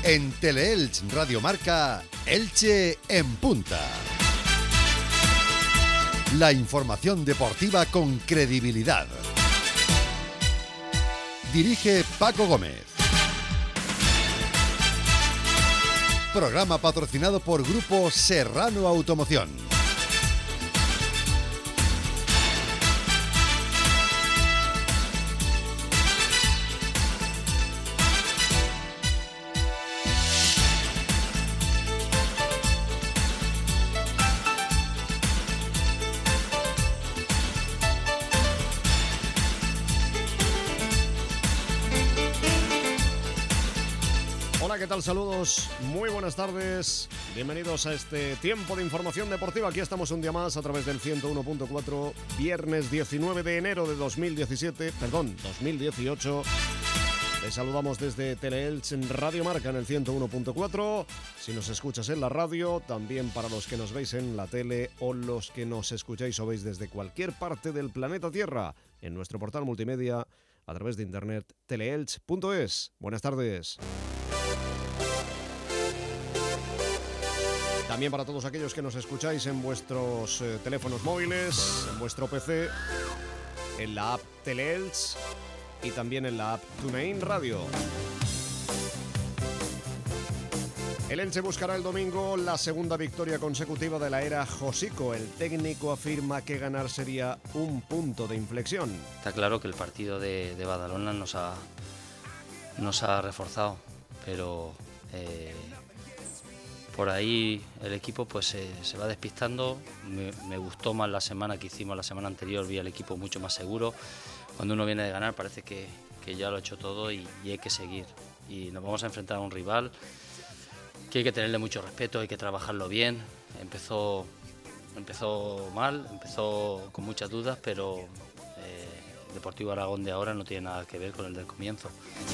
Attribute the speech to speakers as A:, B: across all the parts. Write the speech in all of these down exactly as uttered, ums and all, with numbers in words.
A: En Teleelch Radio Marca, Elche en punta. La información deportiva con credibilidad. Dirige Paco Gómez. Programa patrocinado por Grupo Serrano Automoción.
B: ¿Qué tal? Saludos, muy buenas tardes, bienvenidos a este tiempo de información deportiva. Aquí estamos un día más a través del ciento uno punto cuatro, viernes diecinueve de enero de dos mil diecisiete, perdón, dos mil dieciocho. Les saludamos desde Teleelch en Radio Marca en el ciento uno punto cuatro. Si nos escuchas en la radio, también para los que nos veis en la tele o los que nos escucháis o veis desde cualquier parte del planeta Tierra en nuestro portal multimedia a través de internet teleelch punto es. Buenas tardes. También para todos aquellos que nos escucháis en vuestros eh, teléfonos móviles, en vuestro P C, en la app Teleelch y también en la app TuneIn Radio. El Elche buscará el domingo la segunda victoria consecutiva de la era Josico. El técnico afirma que ganar sería un punto de inflexión.
C: Está claro que el partido de, de Badalona nos ha, nos ha reforzado, pero... Eh, Por ahí el equipo pues eh, se va despistando. Me, me gustó más la semana que hicimos la semana anterior, vi al equipo mucho más seguro. Cuando uno viene de ganar parece que, que ya lo ha hecho todo y, y hay que seguir. Y nos vamos a enfrentar a un rival que hay que tenerle mucho respeto, hay que trabajarlo bien. Empezó, empezó mal, empezó con muchas dudas, pero eh, el Deportivo Aragón de ahora no tiene nada que ver con el del comienzo.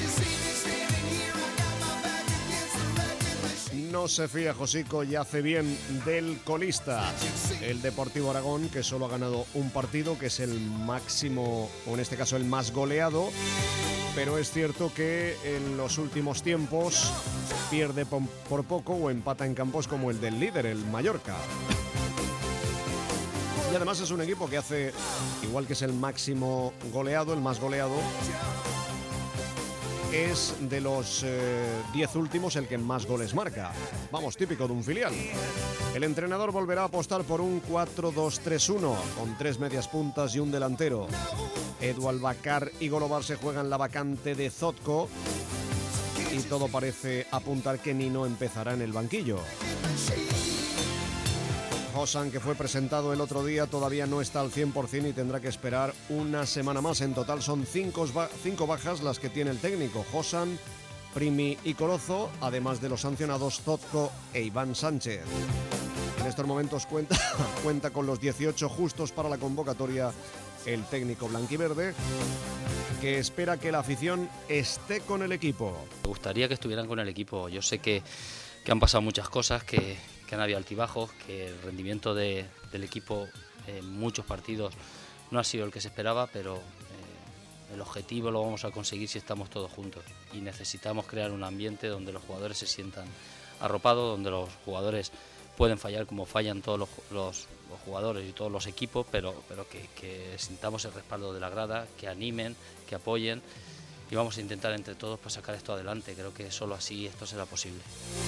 B: No se fía Josico y hace bien del colista, el Deportivo Aragón, que solo ha ganado un partido, que es el máximo, o en este caso el más goleado, pero es cierto que en los últimos tiempos pierde por poco o empata en campos como el del líder, el Mallorca. Y además es un equipo que hace, igual que es el máximo goleado, el más goleado, es de los diez eh, últimos el que más goles marca. Vamos, típico de un filial. El entrenador volverá a apostar por un cuatro dos tres uno, con tres medias puntas y un delantero. Edu Albacar y Golobar se juegan la vacante de Zotko y todo parece apuntar que Nino empezará en el banquillo. Josan, que fue presentado el otro día, todavía no está al cien por ciento y tendrá que esperar una semana más. En total son cinco, cinco bajas las que tiene el técnico. Josan, Primi y Corozo, además de los sancionados Zotko e Iván Sánchez. En estos momentos cuenta, cuenta con los dieciocho justos para la convocatoria el técnico blanquiverde, que espera que la afición esté con el equipo.
C: Me gustaría que estuvieran con el equipo. Yo sé que, que han pasado muchas cosas, que... que han habido altibajos, que el rendimiento de, del equipo en muchos partidos no ha sido el que se esperaba, pero eh, el objetivo lo vamos a conseguir si estamos todos juntos y necesitamos crear un ambiente donde los jugadores se sientan arropados, donde los jugadores pueden fallar como fallan todos los, los, los jugadores y todos los equipos, pero, pero que, que sintamos el respaldo de la grada, que animen, que apoyen y vamos a intentar entre todos pues, sacar esto adelante. Creo que solo así esto será posible.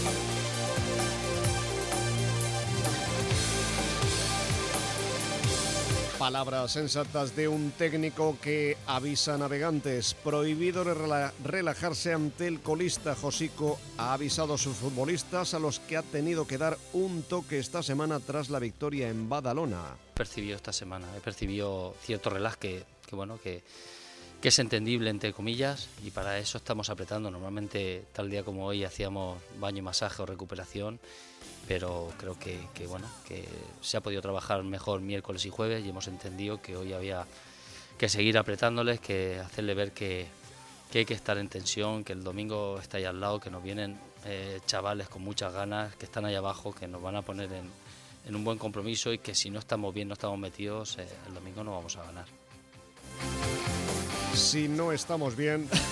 B: Palabras sensatas de un técnico que avisa a navegantes. Prohibido rela- relajarse ante el colista. Josico ha avisado a sus futbolistas, a los que ha tenido que dar un toque esta semana tras la victoria en Badalona.
C: He percibido esta semana, he percibido cierto relax que, que, bueno, que, que es entendible entre comillas y para eso estamos apretando. Normalmente tal día como hoy hacíamos baño, masaje o recuperación, pero creo que, que bueno que se ha podido trabajar mejor miércoles y jueves y hemos entendido que hoy había que seguir apretándoles, que hacerle ver que, que hay que estar en tensión, que el domingo está ahí al lado, que nos vienen eh, chavales con muchas ganas, que están ahí abajo, que nos van a poner en, en un buen compromiso y que si no estamos bien, no estamos metidos, eh, el domingo no vamos a ganar.
B: Si no estamos bien,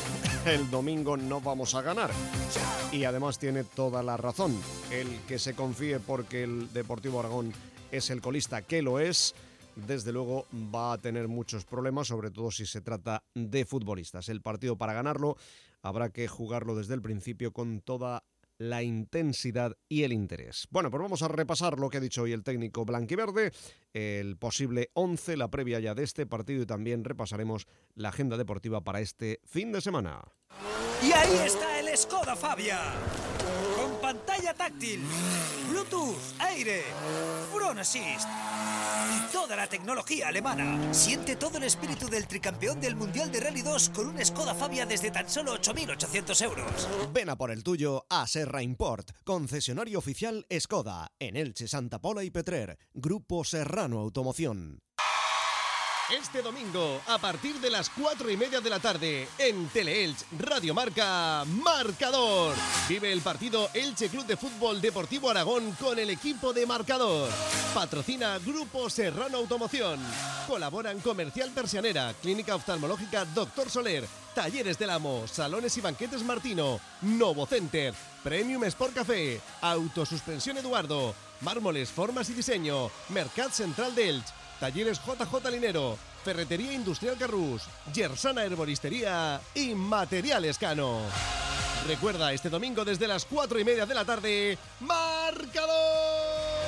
B: el domingo no vamos a ganar. Y además tiene toda la razón. El que se confíe porque el Deportivo Aragón es el colista, que lo es, desde luego va a tener muchos problemas, sobre todo si se trata de futbolistas. El partido, para ganarlo, habrá que jugarlo desde el principio con toda la intensidad y el interés. Bueno, pues vamos a repasar lo que ha dicho hoy el técnico blanquiverde, el posible once, la previa ya de este partido, y también repasaremos la agenda deportiva para este fin de semana.
D: Y ahí está el Skoda Fabia, con pantalla táctil, Bluetooth, aire, Front Assist y toda la tecnología alemana. Siente todo el espíritu del tricampeón del Mundial de Rally dos con un Skoda Fabia desde tan solo ocho mil ochocientos euros.
A: Ven a por el tuyo a Serra Import, concesionario oficial Skoda, en Elche, Santa Pola y Petrer, Grupo Serrano Automoción. Este domingo, a partir de las cuatro y media de la tarde, en Teleelch Radio Marca, Marcador. Vive el partido Elche Club de Fútbol Deportivo Aragón con el equipo de Marcador. Patrocina Grupo Serrano Automoción. Colaboran Comercial Persianera, Clínica Oftalmológica Doctor Soler, Talleres del Amo, Salones y Banquetes Martino, Novo Center, Premium Sport Café, Autosuspensión Eduardo, Mármoles, Formas y Diseño, Mercat Central de Elche, Talleres J J Linero, Ferretería Industrial Carrús, Gersana Herboristería y Materiales Cano. Recuerda, este domingo desde las cuatro y media de la tarde, ¡Marcador!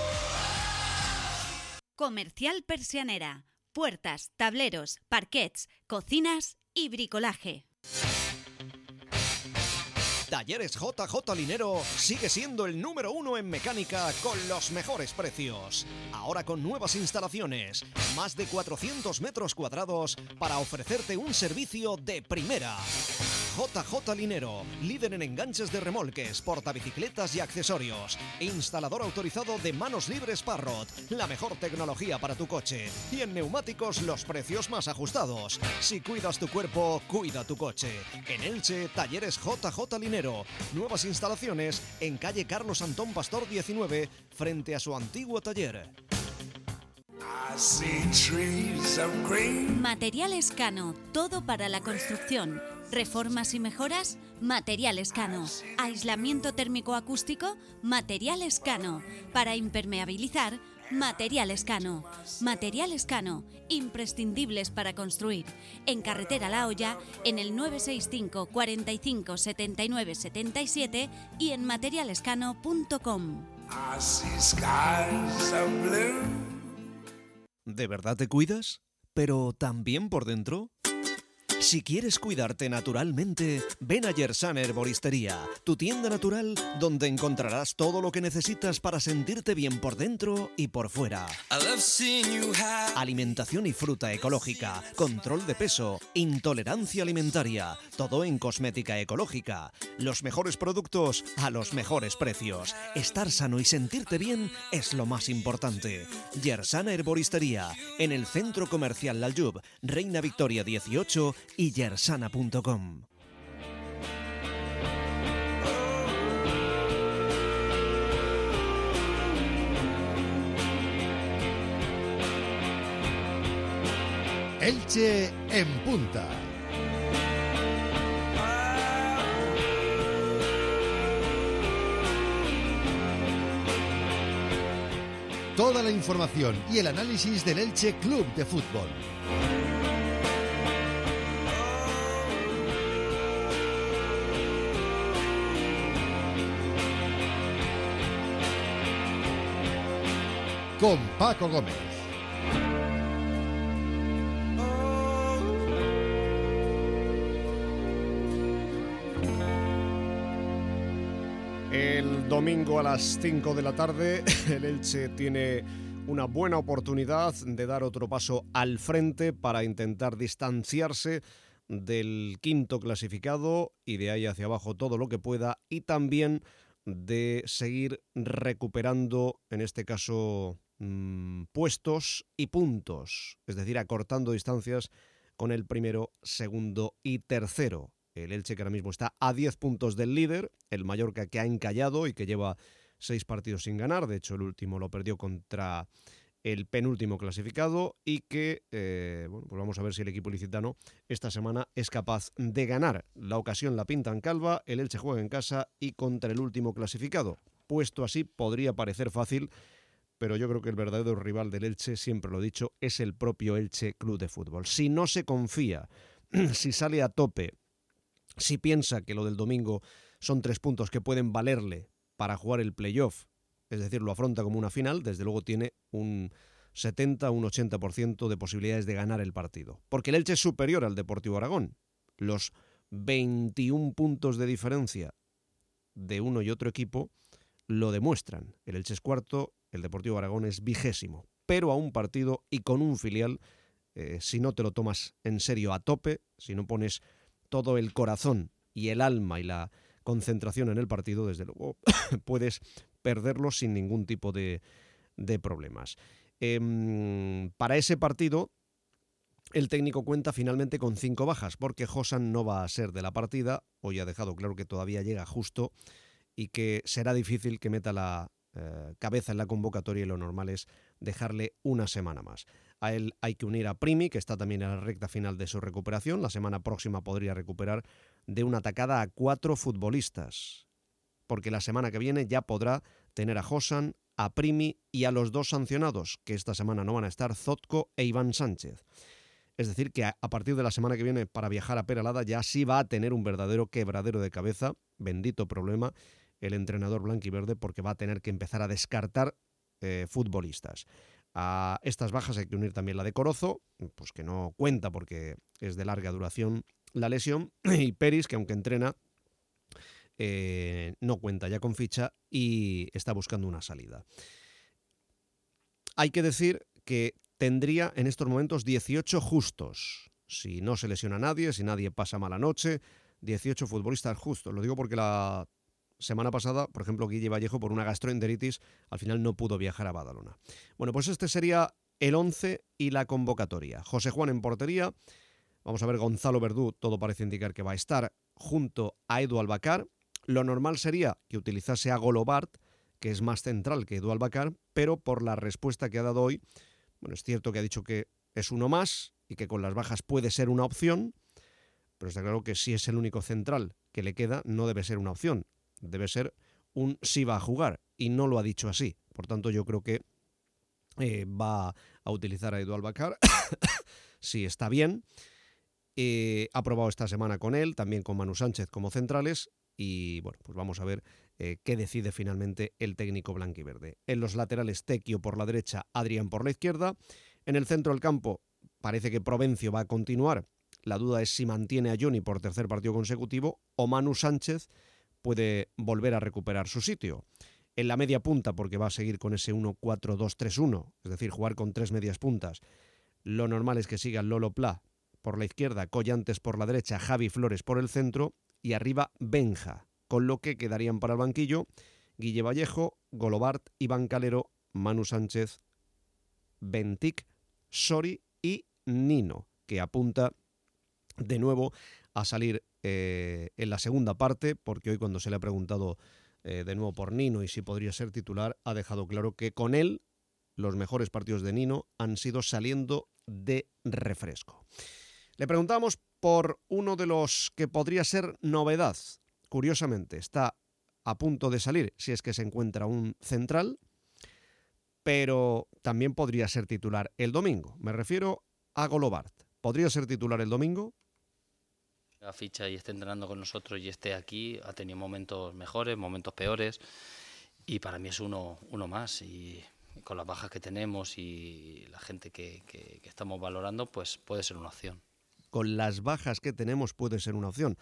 E: Comercial Persianera. Puertas, tableros, parquets, cocinas y bricolaje.
A: Talleres J J Linero sigue siendo el número uno en mecánica con los mejores precios. Ahora con nuevas instalaciones, más de cuatrocientos metros cuadrados para ofrecerte un servicio de primera. J J Linero, líder en enganches de remolques, portabicicletas y accesorios. Instalador autorizado de manos libres Parrot, la mejor tecnología para tu coche. Y en neumáticos los precios más ajustados. Si cuidas tu cuerpo, cuida tu coche. En Elche, Talleres J J Linero. Nuevas instalaciones en calle Carlos Antón Pastor diecinueve, frente a su antiguo taller.
E: Materiales Cano, todo para la construcción. Reformas y mejoras, Materiales Cano. Aislamiento térmico acústico, Materiales Cano. Para impermeabilizar, Materiales Cano. Materiales Cano, imprescindibles para construir. En Carretera La Hoya, en el nueve seis cinco, cuarenta y cinco, setenta y nueve, setenta y siete y en materiales cano punto com.
A: ¿De verdad te cuidas? ¿Pero también por dentro? Si quieres cuidarte naturalmente, ven a Gersana Herboristería, tu tienda natural donde encontrarás todo lo que necesitas para sentirte bien por dentro y por fuera. Alimentación y fruta ecológica, control de peso, intolerancia alimentaria, todo en cosmética ecológica. Los mejores productos a los mejores precios. Estar sano y sentirte bien es lo más importante. Gersana Herboristería, en el Centro Comercial Laljub, Reina Victoria dieciocho y gersana punto com. Elche en punta. Toda la información y el análisis del Elche Club de Fútbol. Con Paco Gómez.
B: El domingo a las cinco de la tarde, el Elche tiene una buena oportunidad de dar otro paso al frente para intentar distanciarse del quinto clasificado y de ahí hacia abajo todo lo que pueda, y también de seguir recuperando, en este caso, mmm, puestos y puntos, es decir, acortando distancias con el primero, segundo y tercero. El Elche, que ahora mismo está a diez puntos del líder, el Mallorca, que ha encallado y que lleva seis partidos sin ganar, de hecho el último lo perdió contra el penúltimo clasificado y que, eh, bueno, pues vamos a ver si el equipo ilicitano esta semana es capaz de ganar. La ocasión la pintan calva, el Elche juega en casa y contra el último clasificado. Puesto así podría parecer fácil, pero yo creo que el verdadero rival del Elche, siempre lo he dicho, es el propio Elche Club de Fútbol. Si no se confía, si sale a tope, si piensa que lo del domingo son tres puntos que pueden valerle para jugar el playoff, es decir, lo afronta como una final, desde luego tiene un setenta, un ochenta por ciento de posibilidades de ganar el partido. Porque el Elche es superior al Deportivo Aragón. Los veintiún puntos de diferencia de uno y otro equipo lo demuestran. El Elche es cuarto, el Deportivo Aragón es vigésimo. Pero a un partido y con un filial, eh, si no te lo tomas en serio a tope, si no pones todo el corazón y el alma y la concentración en el partido, desde luego puedes perderlo sin ningún tipo de, de problemas. Eh, para ese partido, el técnico cuenta finalmente con cinco bajas, porque Josan no va a ser de la partida. Hoy ha dejado claro que todavía llega justo y que será difícil que meta la eh, cabeza en la convocatoria, y lo normal es dejarle una semana más. A él hay que unir a Primi, que está también en la recta final de su recuperación. La semana próxima podría recuperar de una atacada a cuatro futbolistas, porque la semana que viene ya podrá tener a Josan, a Primi y a los dos sancionados, que esta semana no van a estar, Zotko e Iván Sánchez. Es decir, que a partir de la semana que viene, para viajar a Peralada, ya sí va a tener un verdadero quebradero de cabeza, bendito problema, el entrenador blanquiverde, porque va a tener que empezar a descartar eh, futbolistas. A estas bajas hay que unir también la de Corozo, pues que no cuenta porque es de larga duración la lesión, y Peris, que aunque entrena, Eh, no cuenta ya con ficha y está buscando una salida. Hay que decir que tendría en estos momentos dieciocho justos. Si no se lesiona nadie, si nadie pasa mala noche, dieciocho futbolistas justos. Lo digo porque la semana pasada, por ejemplo, Guille Vallejo, por una gastroenteritis, al final no pudo viajar a Badalona. Bueno, pues este sería el once y la convocatoria. José Juan en portería. Vamos a ver, Gonzalo Verdú, todo parece indicar que va a estar junto a Edu Albacar. Lo normal sería que utilizase a Golobart, que es más central que Edu Albacar, pero por la respuesta que ha dado hoy, bueno, es cierto que ha dicho que es uno más y que con las bajas puede ser una opción, pero está claro que si es el único central que le queda, no debe ser una opción, debe ser un sí va a jugar, y no lo ha dicho así. Por tanto, yo creo que eh, va a utilizar a Edu Albacar, si está bien. Eh, ha probado esta semana con él, también con Manu Sánchez como centrales. Y bueno, pues vamos a ver eh, qué decide finalmente el técnico blanquiverde. En los laterales, Tequio por la derecha, Adrián por la izquierda. En el centro del campo parece que Provencio va a continuar. La duda es si mantiene a Johnny por tercer partido consecutivo o Manu Sánchez puede volver a recuperar su sitio. En la media punta, porque va a seguir con ese uno cuatro dos tres uno, es decir, jugar con tres medias puntas. Lo normal es que siga Lolo Pla por la izquierda, Collantes por la derecha, Javi Flores por el centro, y arriba Benja, con lo que quedarían para el banquillo Guille Vallejo, Golobart, Iván Calero, Manu Sánchez, Bentic, Sori y Nino, que apunta de nuevo a salir eh, en la segunda parte, porque hoy, cuando se le ha preguntado eh, de nuevo por Nino y si podría ser titular, ha dejado claro que con él los mejores partidos de Nino han sido saliendo de refresco. Le preguntamos por uno de los que podría ser novedad. Curiosamente, está a punto de salir, si es que se encuentra un central, pero también podría ser titular el domingo. Me refiero a Golobart. ¿Podría ser titular el domingo?
C: La ficha y esté entrenando con nosotros y esté aquí, ha tenido momentos mejores, momentos peores, y para mí es uno, uno más. Y con las bajas que tenemos y la gente que, que, que estamos valorando, pues puede ser una opción.
B: Con las bajas que tenemos puede ser una opción.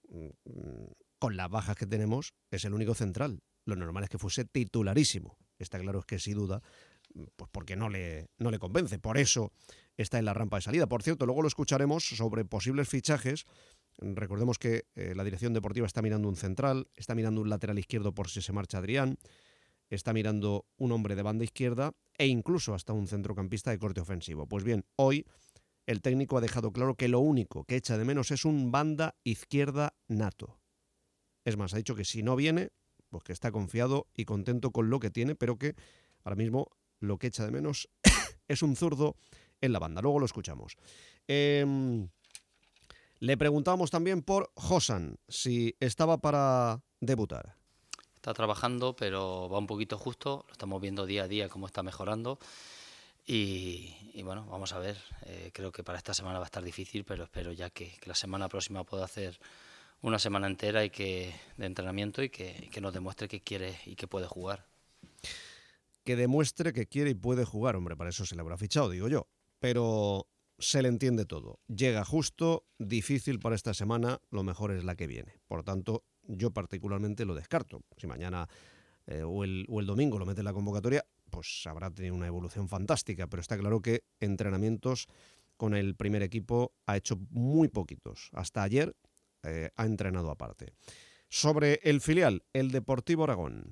B: Con las bajas que tenemos es el único central. Lo normal es que fuese titularísimo. Está claro que sin duda, pues porque no le, no le convence. Por eso está en la rampa de salida. Por cierto, luego lo escucharemos sobre posibles fichajes. Recordemos que eh, la dirección deportiva está mirando un central, está mirando un lateral izquierdo por si se marcha Adrián, está mirando un hombre de banda izquierda e incluso hasta un centrocampista de corte ofensivo. Pues bien, hoy el técnico ha dejado claro que lo único que echa de menos es un banda izquierda nato. Es más, ha dicho que si no viene, pues que está confiado y contento con lo que tiene, pero que ahora mismo lo que echa de menos es un zurdo en la banda. Luego lo escuchamos. Eh, le preguntábamos también por Josan, si estaba para debutar.
C: Está trabajando, pero va un poquito justo. Lo estamos viendo día a día cómo está mejorando. Y, y bueno, vamos a ver. Eh, creo que para esta semana va a estar difícil, pero espero ya que, que la semana próxima pueda hacer una semana entera y que de entrenamiento y que, y que nos demuestre que quiere y que puede jugar.
B: Que demuestre que quiere y puede jugar. Hombre, para eso se le habrá fichado, digo yo. Pero se le entiende todo. Llega justo, difícil para esta semana, lo mejor es la que viene. Por tanto, yo particularmente lo descarto. Si mañana eh, o, el, o el domingo lo mete en la convocatoria, pues habrá tenido una evolución fantástica. Pero está claro que entrenamientos con el primer equipo ha hecho muy poquitos. Hasta ayer eh, ha entrenado aparte. Sobre el filial, el Deportivo Aragón.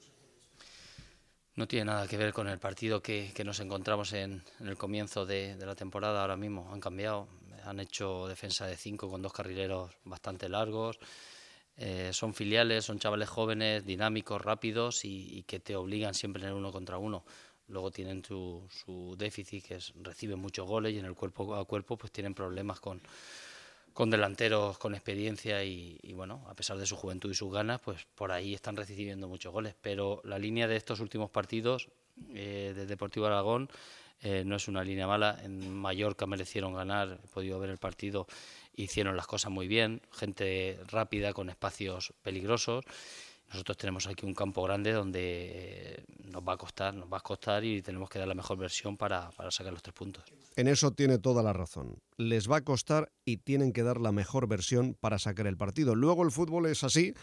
C: No tiene nada que ver con el partido que, que nos encontramos en, en el comienzo de, de la temporada. Ahora mismo han cambiado, han hecho defensa de cinco con dos carrileros bastante largos. Eh, son filiales, son chavales jóvenes, dinámicos, rápidos y, y que te obligan siempre en el uno contra uno. Luego tienen su, su déficit, que es reciben muchos goles y en el cuerpo a cuerpo pues tienen problemas con, con delanteros con experiencia y, y bueno, a pesar de su juventud y sus ganas, pues por ahí están recibiendo muchos goles. Pero la línea de estos últimos partidos eh, del Deportivo Aragón eh, no es una línea mala. En Mallorca merecieron ganar, he podido ver el partido, hicieron las cosas muy bien, gente rápida con espacios peligrosos. Nosotros tenemos aquí un campo grande donde nos va a costar, nos va a costar y tenemos que dar la mejor versión para, para sacar los tres puntos.
B: En eso tiene toda la razón. Les va a costar y tienen que dar la mejor versión para sacar el partido. Luego el fútbol es así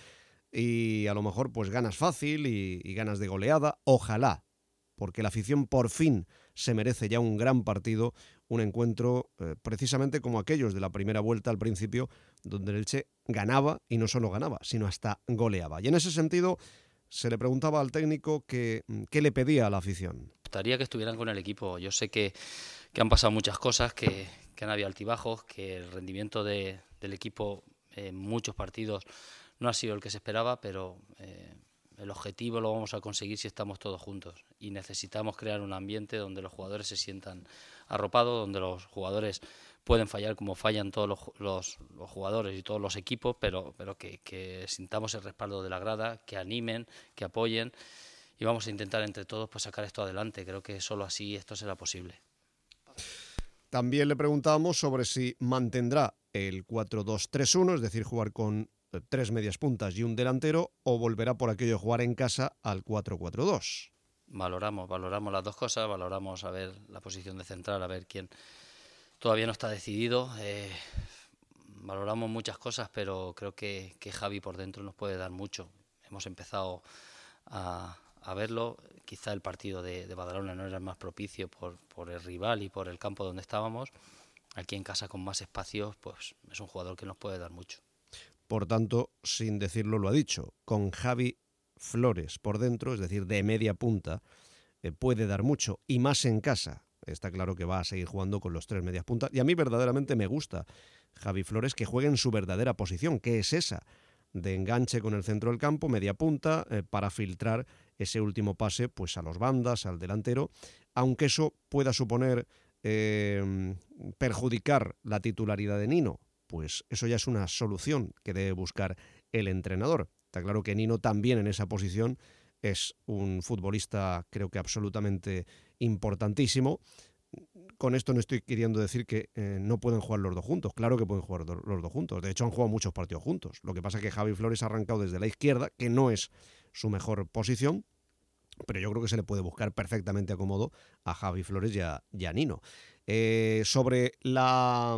B: y a lo mejor pues ganas fácil y, y ganas de goleada. Ojalá, porque la afición por fin se merece ya un gran partido, un encuentro eh, precisamente como aquellos de la primera vuelta al principio, donde el Elche ganaba y no solo ganaba, sino hasta goleaba. Y en ese sentido se le preguntaba al técnico que, qué le pedía a la afición.
C: Me gustaría que estuvieran con el equipo. Yo sé que, que han pasado muchas cosas, que, que han habido altibajos, que el rendimiento de, del equipo en muchos partidos no ha sido el que se esperaba, pero eh, el objetivo lo vamos a conseguir si estamos todos juntos. Y necesitamos crear un ambiente donde los jugadores se sientan arropados, donde los jugadores pueden fallar como fallan todos los, los, los jugadores y todos los equipos, pero, pero que, que sintamos el respaldo de la grada, que animen, que apoyen y vamos a intentar entre todos pues sacar esto adelante. Creo que solo así esto será posible.
B: También le preguntábamos sobre si mantendrá el cuatro dos tres uno, es decir, jugar con tres medias puntas y un delantero, o volverá por aquello de jugar en casa al cuatro cuatro dos.
C: Valoramos, valoramos las dos cosas, valoramos a ver la posición de central, a ver quién todavía no está decidido. Eh, valoramos muchas cosas, pero creo que, que Javi por dentro nos puede dar mucho. Hemos empezado a, a verlo. Quizá el partido de, de Badalona no era el más propicio por, por el rival y por el campo donde estábamos. Aquí en casa con más espacios, pues es un jugador que nos puede dar mucho.
B: Por tanto, sin decirlo lo ha dicho, con Javi Flores por dentro, es decir, de media punta, eh, puede dar mucho, y más en casa. Está claro que va a seguir jugando con los tres medias puntas, y a mí verdaderamente me gusta Javi Flores que juegue en su verdadera posición, que es esa, de enganche con el centro del campo, media punta, eh, para filtrar ese último pase pues a los bandas, al delantero, aunque eso pueda suponer eh, perjudicar la titularidad de Nino, pues eso ya es una solución que debe buscar el entrenador. Está claro que Nino también en esa posición es un futbolista, creo que absolutamente importantísimo. Con esto no estoy queriendo decir que eh, no pueden jugar los dos juntos. Claro que pueden jugar do- los dos juntos. De hecho, han jugado muchos partidos juntos. Lo que pasa es que Javi Flores ha arrancado desde la izquierda, que no es su mejor posición, pero yo creo que se le puede buscar perfectamente acomodo a Javi Flores y a, y a Nino. Eh, sobre la...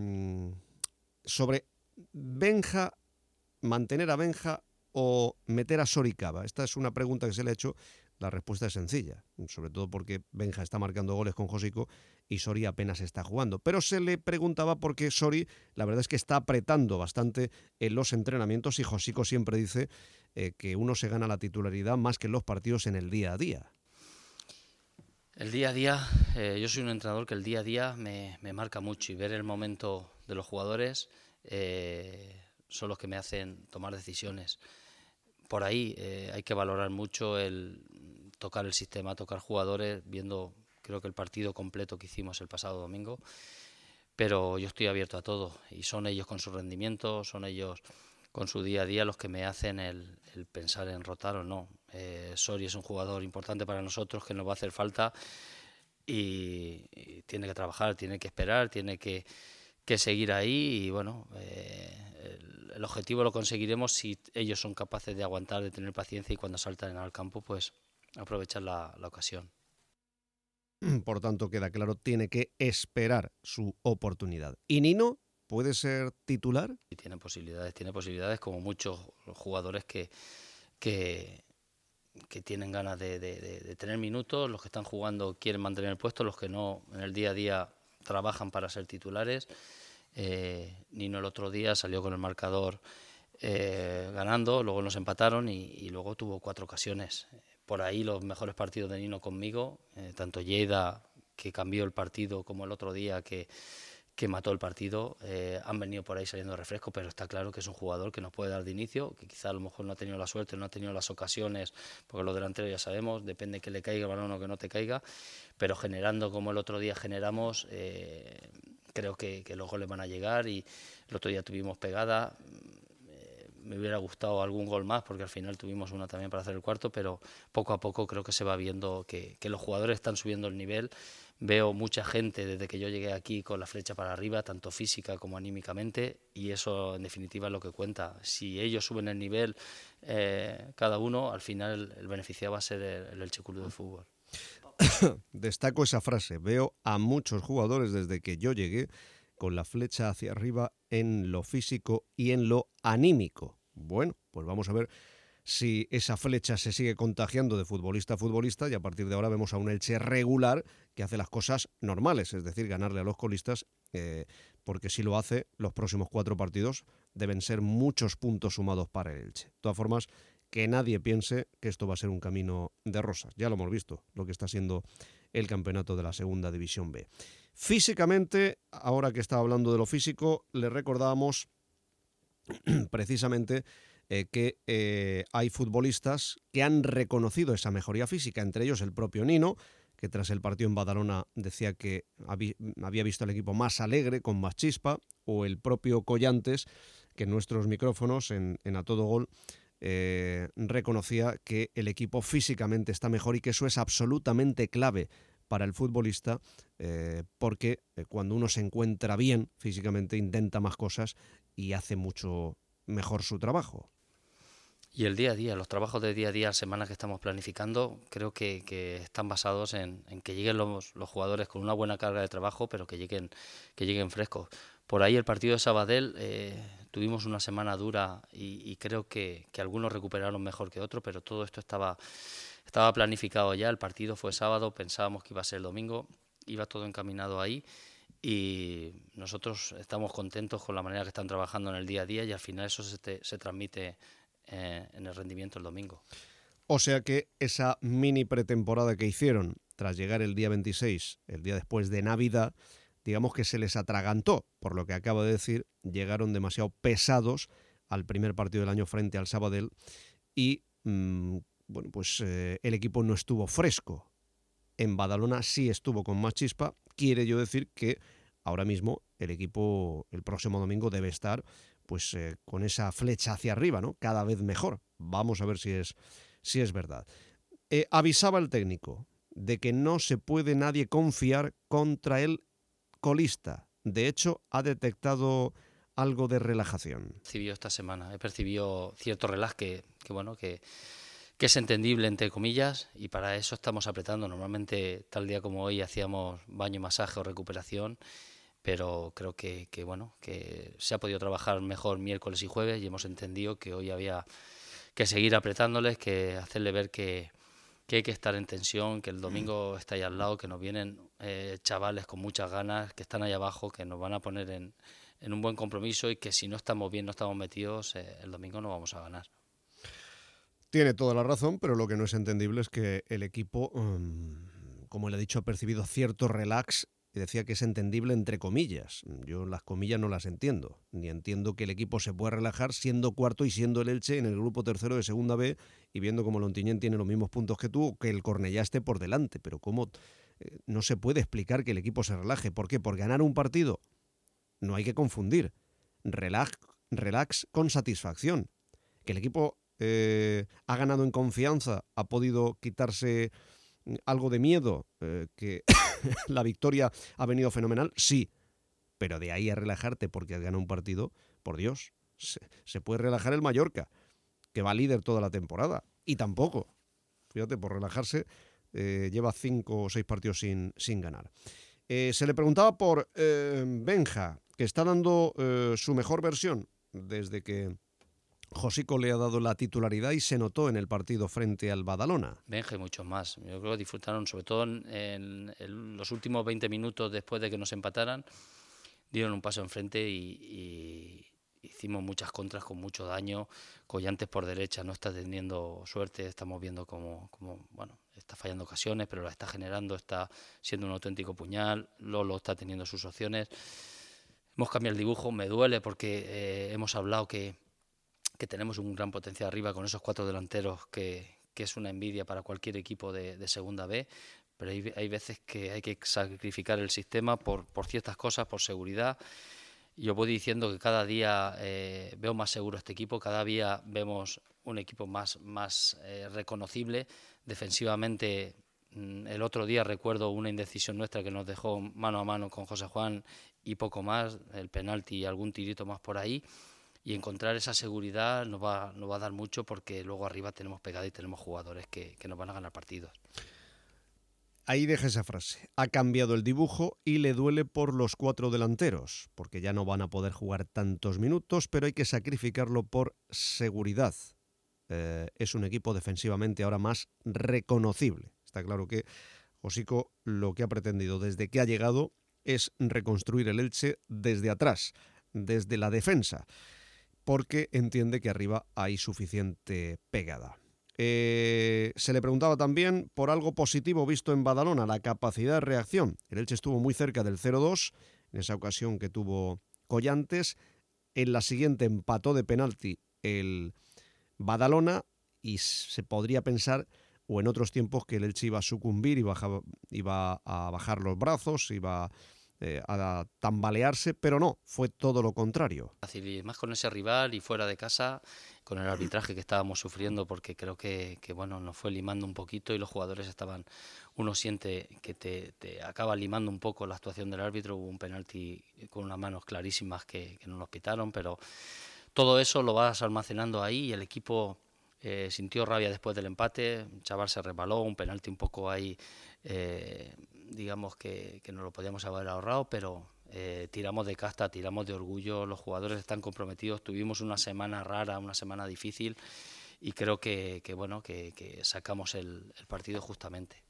B: Sobre Benja, mantener a Benja o meter a Soricaba. Esta es una pregunta que se le ha hecho. La respuesta es sencilla, sobre todo porque Benja está marcando goles con Josico y Sori apenas está jugando. Pero se le preguntaba por qué Sori, la verdad es que está apretando bastante en los entrenamientos y Josico siempre dice eh, que uno se gana la titularidad más que en los partidos en el día a día.
C: El día a día, eh, yo soy un entrenador que el día a día me, me marca mucho y ver el momento de los jugadores eh, son los que me hacen tomar decisiones. Por ahí eh, hay que valorar mucho el tocar el sistema, tocar jugadores, viendo creo que el partido completo que hicimos el pasado domingo, pero yo estoy abierto a todo y son ellos con su rendimiento, son ellos con su día a día los que me hacen el, el pensar en rotar o no. Eh, Sori es un jugador importante para nosotros que nos va a hacer falta y, y tiene que trabajar, tiene que esperar, tiene que, que seguir ahí y bueno, eh, el, el objetivo lo conseguiremos si ellos son capaces de aguantar, de tener paciencia y cuando saltan al campo pues aprovechar la, la ocasión.
B: Por tanto, queda claro, tiene que esperar su oportunidad. ¿Y Nino puede ser titular?
C: Y tiene posibilidades, tiene posibilidades como muchos jugadores que, que, que tienen ganas de, de, de, de tener minutos, los que están jugando quieren mantener el puesto, los que no en el día a día trabajan para ser titulares. Eh, Nino el otro día salió con el marcador eh, ganando, luego nos empataron y, y luego tuvo cuatro ocasiones. Por ahí los mejores partidos de Nino conmigo, eh, tanto Lleida, que cambió el partido, como el otro día que, que mató el partido, eh, han venido por ahí saliendo de refresco, pero está claro que es un jugador que nos puede dar de inicio, que quizá a lo mejor no ha tenido la suerte, no ha tenido las ocasiones, porque los delanteros ya sabemos, depende que le caiga el balón o que no te caiga, pero generando como el otro día generamos, eh, creo que, que los goles van a llegar y el otro día tuvimos pegada. Me hubiera gustado algún gol más porque al final tuvimos una también para hacer el cuarto, pero poco a poco creo que se va viendo que, que los jugadores están subiendo el nivel. Veo mucha gente desde que yo llegué aquí con la flecha para arriba, tanto física como anímicamente, y eso en definitiva es lo que cuenta. Si ellos suben el nivel eh, cada uno, al final el, el beneficiado va a ser el, el Elche Club de Fútbol.
B: Destaco esa frase. Veo a muchos jugadores desde que yo llegué con la flecha hacia arriba en lo físico y en lo anímico. Bueno, pues vamos a ver si esa flecha se sigue contagiando de futbolista a futbolista y a partir de ahora vemos a un Elche regular que hace las cosas normales, es decir, ganarle a los colistas, eh, porque si lo hace, los próximos cuatro partidos deben ser muchos puntos sumados para el Elche. De todas formas, que nadie piense que esto va a ser un camino de rosas. Ya lo hemos visto, lo que está siendo el campeonato de la Segunda División B. Físicamente, ahora que estaba hablando de lo físico, le recordábamos precisamente eh, que eh, hay futbolistas que han reconocido esa mejoría física, entre ellos el propio Nino, que tras el partido en Badalona decía que había visto al equipo más alegre, con más chispa, o el propio Collantes, que en nuestros micrófonos, en, en A Todo Gol, eh, reconocía que el equipo físicamente está mejor y que eso es absolutamente clave para el futbolista, eh, porque cuando uno se encuentra bien físicamente intenta más cosas y hace mucho mejor su trabajo.
C: Y el día a día, los trabajos de día a día, semanas que estamos planificando, creo que, que están basados en, en que lleguen los, los jugadores con una buena carga de trabajo, pero que lleguen, que lleguen frescos. Por ahí el partido de Sabadell, eh, tuvimos una semana dura y, y creo que, que algunos recuperaron mejor que otros, pero todo esto estaba... Estaba planificado ya, el partido fue sábado, pensábamos que iba a ser el domingo, iba todo encaminado ahí y nosotros estamos contentos con la manera que están trabajando en el día a día y al final eso se, te, se transmite eh, en el rendimiento el domingo.
B: O sea que esa mini pretemporada que hicieron tras llegar el día veintiséis, el día después de Navidad, digamos que se les atragantó, por lo que acabo de decir, llegaron demasiado pesados al primer partido del año frente al Sabadell y... Mmm, bueno, pues eh, el equipo no estuvo fresco. En Badalona sí estuvo con más chispa. Quiere yo decir que ahora mismo el equipo el próximo domingo debe estar pues eh, con esa flecha hacia arriba, ¿no? Cada vez mejor. Vamos a ver si es, si es verdad. Eh, avisaba el técnico de que no se puede nadie confiar contra el colista. De hecho, ha detectado algo de relajación.
C: Percibió esta semana, he percibido cierto relax que, que bueno, que... que es entendible entre comillas y para eso estamos apretando. Normalmente tal día como hoy hacíamos baño, masaje o recuperación, pero creo que, que bueno que se ha podido trabajar mejor miércoles y jueves y hemos entendido que hoy había que seguir apretándoles, que hacerle ver que, que hay que estar en tensión, que el domingo está ahí al lado, que nos vienen eh, chavales con muchas ganas, que están ahí abajo, que nos van a poner en, en un buen compromiso y que si no estamos bien, no estamos metidos, eh, el domingo no vamos a ganar.
B: Tiene toda la razón, pero lo que no es entendible es que el equipo, um, como le he dicho, ha percibido cierto relax y decía que es entendible entre comillas. Yo las comillas no las entiendo, ni entiendo que el equipo se pueda relajar siendo cuarto y siendo el Elche en el grupo tercero de Segunda B y viendo como el Ontinyent tiene los mismos puntos que tú, que el Cornellá esté por delante, pero cómo eh, no se puede explicar que el equipo se relaje. ¿Por qué? Por ganar un partido. No hay que confundir. Relax, relax con satisfacción. Que el equipo eh, ha ganado en confianza, ha podido quitarse algo de miedo, eh, que la victoria ha venido fenomenal, sí. Pero de ahí a relajarte porque has ganado un partido, por Dios, se, se puede relajar el Mallorca, que va líder toda la temporada. Y tampoco, fíjate, por relajarse, eh, lleva cinco o seis partidos sin, sin ganar. Eh, se le preguntaba por eh, Benja, que está dando eh, su mejor versión desde que Josico le ha dado la titularidad y se notó en el partido frente al Badalona.
C: Benja y muchos más. Yo creo que disfrutaron, sobre todo en, en, en los últimos veinte minutos después de que nos empataran, dieron un paso enfrente y, y hicimos muchas contras con mucho daño. Collantes por derecha no está teniendo suerte, estamos viendo como, como bueno, está fallando ocasiones, pero la está generando, está siendo un auténtico puñal. Lolo está teniendo sus opciones. Hemos cambiado el dibujo, me duele porque eh, hemos hablado que, que tenemos un gran potencial arriba con esos cuatro delanteros que, que es una envidia para cualquier equipo de, de segunda B. Pero hay, hay veces que hay que sacrificar el sistema por, por ciertas cosas, por seguridad. Yo voy diciendo que cada día eh, veo más seguro este equipo, cada día vemos un equipo más, más eh, reconocible. Defensivamente, el otro día recuerdo una indecisión nuestra que nos dejó mano a mano con José Juan y poco más, el penalti y algún tirito más por ahí. Y encontrar esa seguridad nos va, nos va a dar mucho porque luego arriba tenemos pegada y tenemos jugadores que, que nos van a ganar partidos.
B: Ahí deja esa frase. Ha cambiado el dibujo y le duele por los cuatro delanteros, porque ya no van a poder jugar tantos minutos, pero hay que sacrificarlo por seguridad. Eh, es un equipo defensivamente ahora más reconocible. Está claro que Josico lo que ha pretendido desde que ha llegado es reconstruir el Elche desde atrás, desde la defensa, porque entiende que arriba hay suficiente pegada. Eh, se le preguntaba también por algo positivo visto en Badalona, la capacidad de reacción. El Elche estuvo muy cerca del cero dos, en esa ocasión que tuvo Collantes. En la siguiente empató de penalti el Badalona y se podría pensar, o en otros tiempos, que el Elche iba a sucumbir, iba a, iba a bajar los brazos, iba eh, a tambalearse, pero no, fue todo lo contrario.
C: Y más con ese rival y fuera de casa, con el arbitraje que estábamos sufriendo, porque creo que, que bueno, nos fue limando un poquito y los jugadores estaban, uno siente que te, te acaba limando un poco la actuación del árbitro. Hubo un penalti con unas manos clarísimas que, que no nos pitaron, pero todo eso lo vas almacenando ahí y el equipo eh, sintió rabia después del empate. Chaval se resbaló, un penalti un poco ahí, eh, digamos que, que nos lo podíamos haber ahorrado, pero Eh, tiramos de casta, tiramos de orgullo, los jugadores están comprometidos, tuvimos una semana rara, una semana difícil y creo que, que bueno que, que sacamos el, el partido justamente.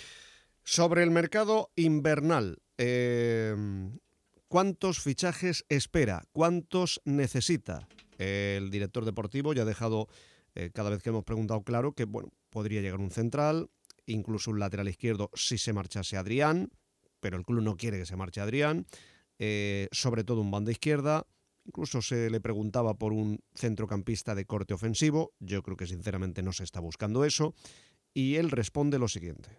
B: Sobre el mercado invernal, eh, ¿cuántos fichajes espera? ¿Cuántos necesita? El director deportivo ya ha dejado, eh, cada vez que hemos preguntado, claro que bueno, podría llegar un central, incluso un lateral izquierdo si se marchase Adrián, pero el club no quiere que se marche Adrián, eh, sobre todo un banda izquierda. Incluso se le preguntaba por un centrocampista de corte ofensivo. Yo creo que sinceramente no se está buscando eso. Y él responde lo siguiente.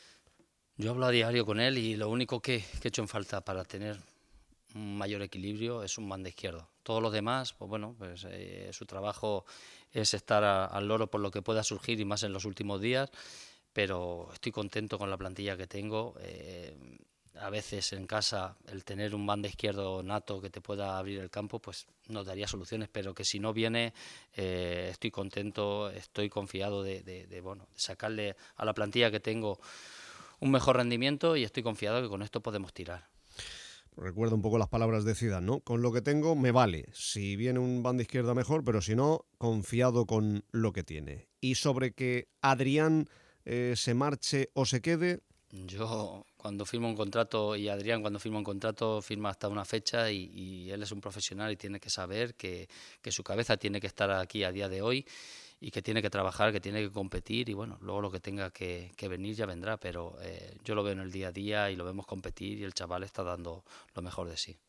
C: Yo hablo a diario con él y lo único que, que he hecho en falta para tener un mayor equilibrio es un banda izquierdo. Todos los demás, pues bueno, pues eh, su trabajo es estar a, al loro por lo que pueda surgir y más en los últimos días. Pero estoy contento con la plantilla que tengo. Eh, a veces en casa el tener un banda izquierdo nato que te pueda abrir el campo pues nos daría soluciones, pero que si no viene eh, estoy contento, estoy confiado de, de, de, bueno, de sacarle a la plantilla que tengo un mejor rendimiento y estoy confiado que con esto podemos tirar.
B: Recuerdo un poco las palabras de Zidane, ¿no? Con lo que tengo me vale. Si viene un banda izquierda mejor, pero si no, confiado con lo que tiene. Y sobre que Adrián Eh, se marche o se quede.
C: Yo cuando firmo un contrato, y Adrián cuando firma un contrato firma hasta una fecha y, y él es un profesional y tiene que saber que, que su cabeza tiene que estar aquí a día de hoy y que tiene que trabajar, que tiene que competir y bueno, luego lo que tenga que, que venir ya vendrá, pero eh, yo lo veo en el día a día y lo vemos competir y el chaval está dando lo mejor de sí.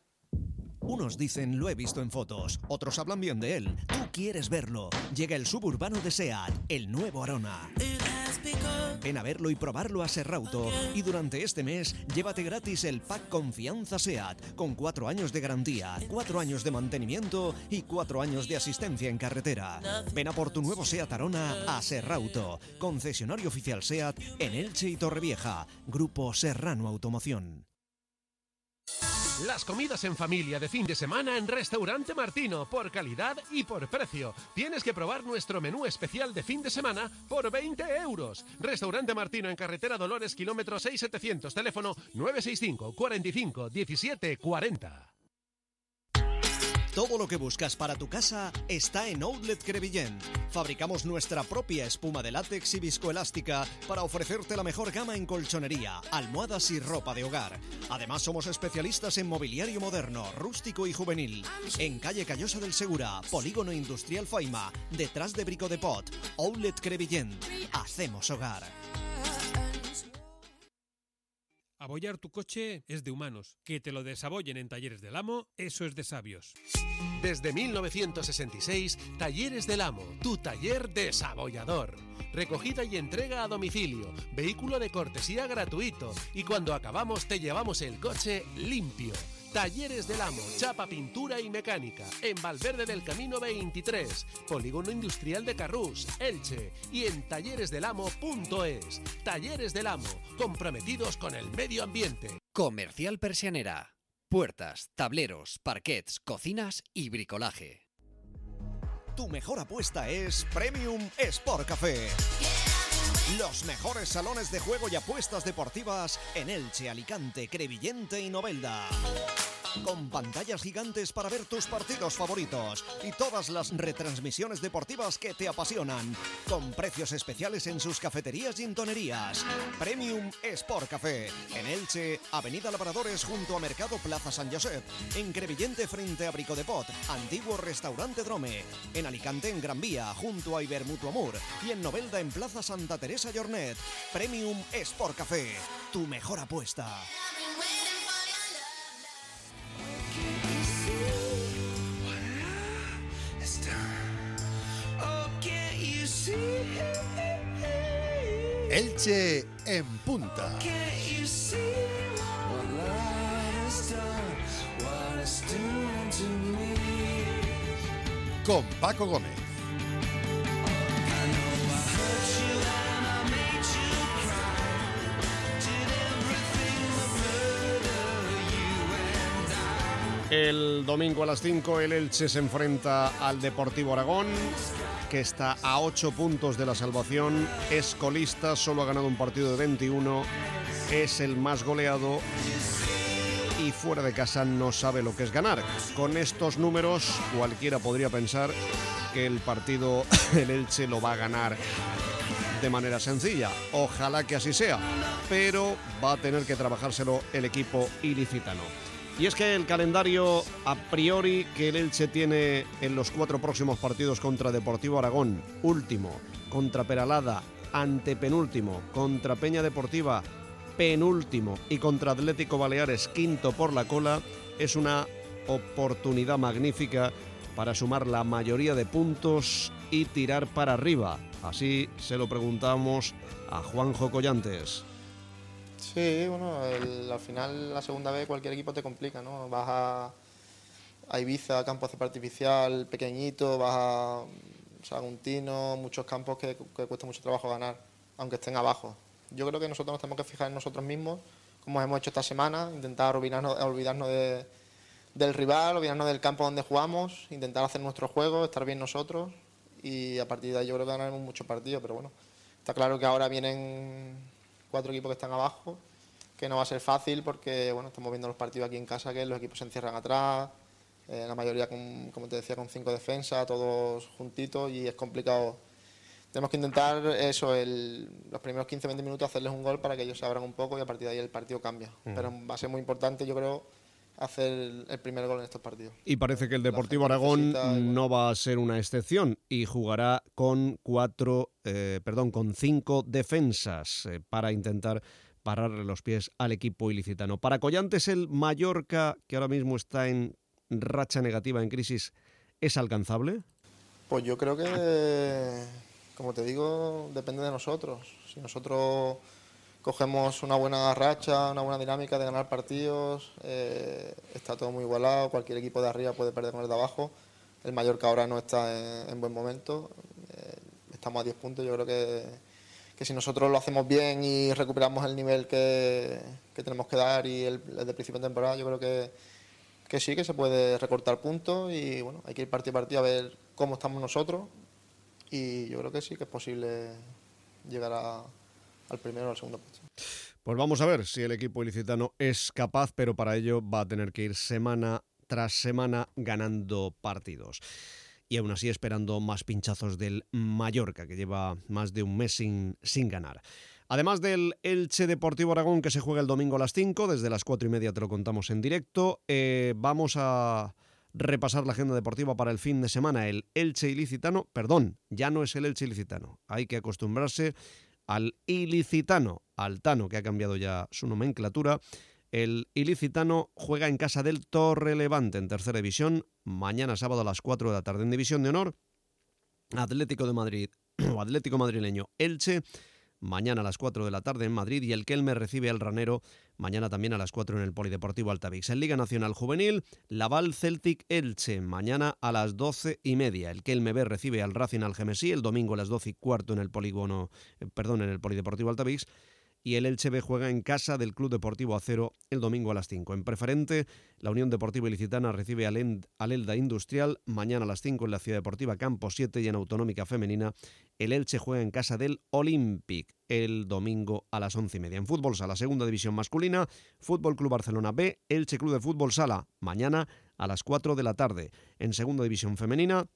A: Unos dicen lo he visto en fotos, otros hablan bien de él. Tú quieres verlo. Llega el suburbano de SEAT, el nuevo Arona. Ven a verlo y probarlo a Serrauto. Y durante este mes, llévate gratis el pack Confianza SEAT, con cuatro años de garantía, cuatro años de mantenimiento y cuatro años de asistencia en carretera. Ven a por tu nuevo SEAT Arona a Serrauto, concesionario oficial SEAT en Elche y Torrevieja. Grupo Serrano Automoción.
F: Las comidas en familia de fin de semana en Restaurante Martino, por calidad y por precio. Tienes que probar nuestro menú especial de fin de semana por veinte euros. Restaurante Martino en carretera Dolores, kilómetro seis mil setecientos, teléfono nueve seis cinco, cuarenta y cinco, diecisiete cuarenta.
A: Todo lo que buscas para tu casa está en Outlet Crevillent. Fabricamos nuestra propia espuma de látex y viscoelástica para ofrecerte la mejor gama en colchonería, almohadas y ropa de hogar. Además, somos especialistas en mobiliario moderno, rústico y juvenil. En calle Callosa del Segura, Polígono Industrial Faima, detrás de Brico de Pot. Outlet Crevillent. Hacemos hogar.
G: Abollar tu coche es de humanos. Que te lo desabollen en Talleres del Amo, eso es de sabios.
F: Desde mil novecientos sesenta y seis, Talleres del Amo, tu taller desabollador. Recogida y entrega a domicilio, vehículo de cortesía gratuito y cuando acabamos te llevamos el coche limpio. Talleres del Amo, chapa, pintura y mecánica, en Valverde del Camino veintitrés, Polígono Industrial de Carrús, Elche, y en talleres del amo punto es. Talleres del Amo, comprometidos con el medio ambiente.
H: Comercial Persianera. Puertas, tableros, parquets, cocinas y bricolaje.
A: Tu mejor apuesta es Premium Sport Café. Los mejores salones de juego y apuestas deportivas en Elche, Alicante, Crevillente y Novelda. Con pantallas gigantes para ver tus partidos favoritos y todas las retransmisiones deportivas que te apasionan. Con precios especiales en sus cafeterías y tonerías. Premium Sport Café. En Elche, Avenida Labradores junto a Mercado Plaza San Josep. En Crevillente frente a Brico de Pot. Antiguo Restaurante Drome. En Alicante en Gran Vía junto a Ibermutuo Amur. Y en Novelda en Plaza Santa Teresa Llornet. Premium Sport Café. Tu mejor apuesta.
I: Elche en punta. Con Paco Gómez.
B: El domingo a las cinco el Elche se enfrenta al Deportivo Aragón, que está a ocho puntos de la salvación, es colista, solo ha ganado un partido de veintiuno, es el más goleado y fuera de casa no sabe lo que es ganar. Con estos números cualquiera podría pensar que el partido el Elche lo va a ganar de manera sencilla. Ojalá que así sea, pero va a tener que trabajárselo el equipo ilicitano. Y es que el calendario a priori que el Elche tiene en los cuatro próximos partidos contra Deportivo Aragón, último, contra Peralada, antepenúltimo, contra Peña Deportiva, penúltimo, y contra Atlético Baleares, quinto por la cola, es una oportunidad magnífica para sumar la mayoría de puntos y tirar para arriba. Así se lo preguntamos a Juanjo Collantes.
J: Sí, bueno, el, al final la segunda vez cualquier equipo te complica, ¿no? Vas a, a Ibiza, campo de artificial, pequeñito, vas a Saguntino, muchos campos que, que cuesta mucho trabajo ganar, aunque estén abajo. Yo creo que nosotros nos tenemos que fijar en nosotros mismos, como hemos hecho esta semana, intentar olvidarnos, olvidarnos de, del rival, olvidarnos del campo donde jugamos, intentar hacer nuestro juego, estar bien nosotros, y a partir de ahí yo creo que ganaremos muchos partidos, pero bueno, está claro que ahora vienen cuatro equipos que están abajo, que no va a ser fácil porque bueno, estamos viendo los partidos aquí en casa, que los equipos se encierran atrás, eh, la mayoría, con, como te decía, con cinco defensas, todos juntitos, y es complicado. Tenemos que intentar eso, el, los primeros quince a veinte minutos hacerles un gol para que ellos se abran un poco y a partir de ahí el partido cambia. Mm. Pero va a ser muy importante, yo creo, hacer el primer gol en estos partidos.
B: Y parece que el Deportivo Aragón no va a ser una excepción y jugará con cuatro, eh, perdón, con cinco defensas eh, para intentar pararle los pies al equipo ilicitano. Para Collantes, el Mallorca, que ahora mismo está en racha negativa, en crisis, ¿es alcanzable?
J: Pues yo creo que como te digo, depende de nosotros. Si nosotros cogemos una buena racha, una buena dinámica de ganar partidos, eh, está todo muy igualado, cualquier equipo de arriba puede perder con el de abajo. El Mallorca ahora no está en, en buen momento, eh, estamos a diez puntos, yo creo que, que si nosotros lo hacemos bien y recuperamos el nivel que, que tenemos que dar y el, el de principio de temporada, yo creo que, que sí, que se puede recortar puntos y bueno, hay que ir partido a partido a ver cómo estamos nosotros y yo creo que sí que es posible llegar a, al primero o al segundo puesto.
B: Pues vamos a ver si el equipo ilicitano es capaz, pero para ello va a tener que ir semana tras semana ganando partidos. Y aún así esperando más pinchazos del Mallorca, que lleva más de un mes sin, sin ganar. Además del Elche Deportivo Aragón, que se juega el domingo a las cinco, desde las cuatro y media te lo contamos en directo, eh, vamos a repasar la agenda deportiva para el fin de semana. El Elche ilicitano, perdón, ya no es el Elche ilicitano, hay que acostumbrarse al ilicitano, al Tano, que ha cambiado ya su nomenclatura. El ilicitano juega en casa del Torrelevante en tercera división, mañana sábado a las cuatro de la tarde. En división de honor, Atlético de Madrid o Atlético madrileño Elche, mañana a las cuatro de la tarde en Madrid, y el Kelme recibe al Ranero mañana también a las cuatro en el Polideportivo Altavix. En Liga Nacional Juvenil, Laval Celtic Elche, mañana a las doce y media. El Kelme B recibe al Racing Algemesí el domingo a las doce y cuarto en el polígono, eh, perdón, en el Polideportivo Altavix. Y el Elche B juega en casa del Club Deportivo Acero el domingo a las cinco. En preferente, la Unión Deportiva Ilicitana recibe al, End, al Elda Industrial mañana a las cinco en la Ciudad Deportiva Campo siete, y en Autonómica Femenina el Elche juega en casa del Olympic el domingo a las once y media. En fútbol sala, segunda división masculina, Fútbol Club Barcelona B, Elche Club de Fútbol Sala, mañana a las cuatro de la tarde. En segunda división femenina,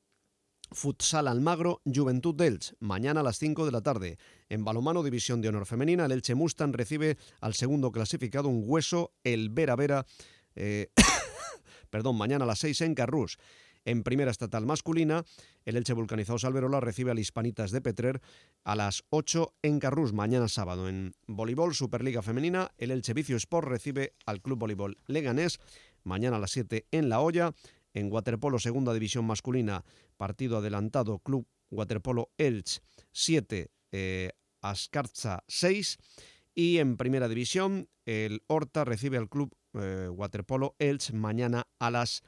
B: Futsal Almagro, Juventud de Elche, mañana a las cinco de la tarde. En balonmano, división de honor femenina, el Elche Mustang recibe al segundo clasificado, un Hueso, el Vera Vera, eh, perdón, mañana a las seis en Carrús. En primera estatal masculina, el Elche Vulcanizados Alberola recibe al Hispanitas de Petrer a las ocho en Carrús, mañana sábado. En voleibol, Superliga Femenina, el Elche Vicio Sport recibe al Club Voleibol Leganés, mañana a las siete en La Hoya. En waterpolo, segunda división masculina, partido adelantado, Club Waterpolo Elche siete, eh, Ascarza seis. Y en primera división, el Horta recibe al Club eh, Waterpolo Elche mañana a las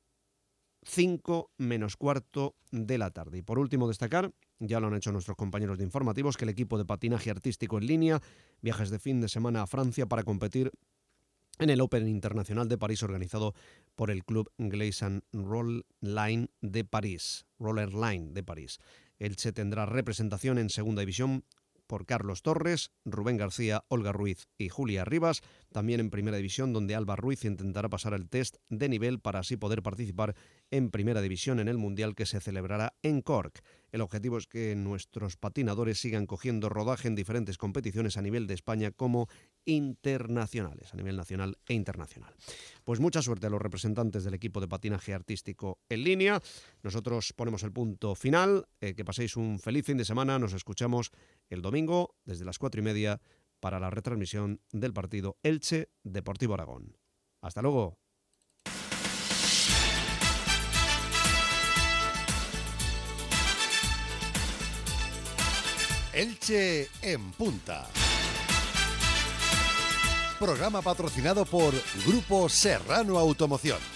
B: cinco menos cuarto de la tarde. Y por último destacar, ya lo han hecho nuestros compañeros de informativos, que el equipo de patinaje artístico en línea viajes de fin de semana a Francia para competir en el Open Internacional de París, organizado por el Club Glace and Roll Line de París, Roller Line de París. Elche tendrá representación en segunda división por Carlos Torres, Rubén García, Olga Ruiz y Julia Rivas. También en primera división, donde Alba Ruiz intentará pasar el test de nivel para así poder participar en primera división en el Mundial, que se celebrará en Cork. El objetivo es que nuestros patinadores sigan cogiendo rodaje en diferentes competiciones a nivel de España como internacionales, a nivel nacional e internacional. Pues mucha suerte a los representantes del equipo de patinaje artístico en línea. Nosotros ponemos el punto final. Eh, que paséis un feliz fin de semana. Nos escuchamos el domingo desde las cuatro y media para la retransmisión del partido Elche Deportivo Aragón. Hasta luego.
I: Elche en Punta. Programa patrocinado por Grupo Serrano Automoción.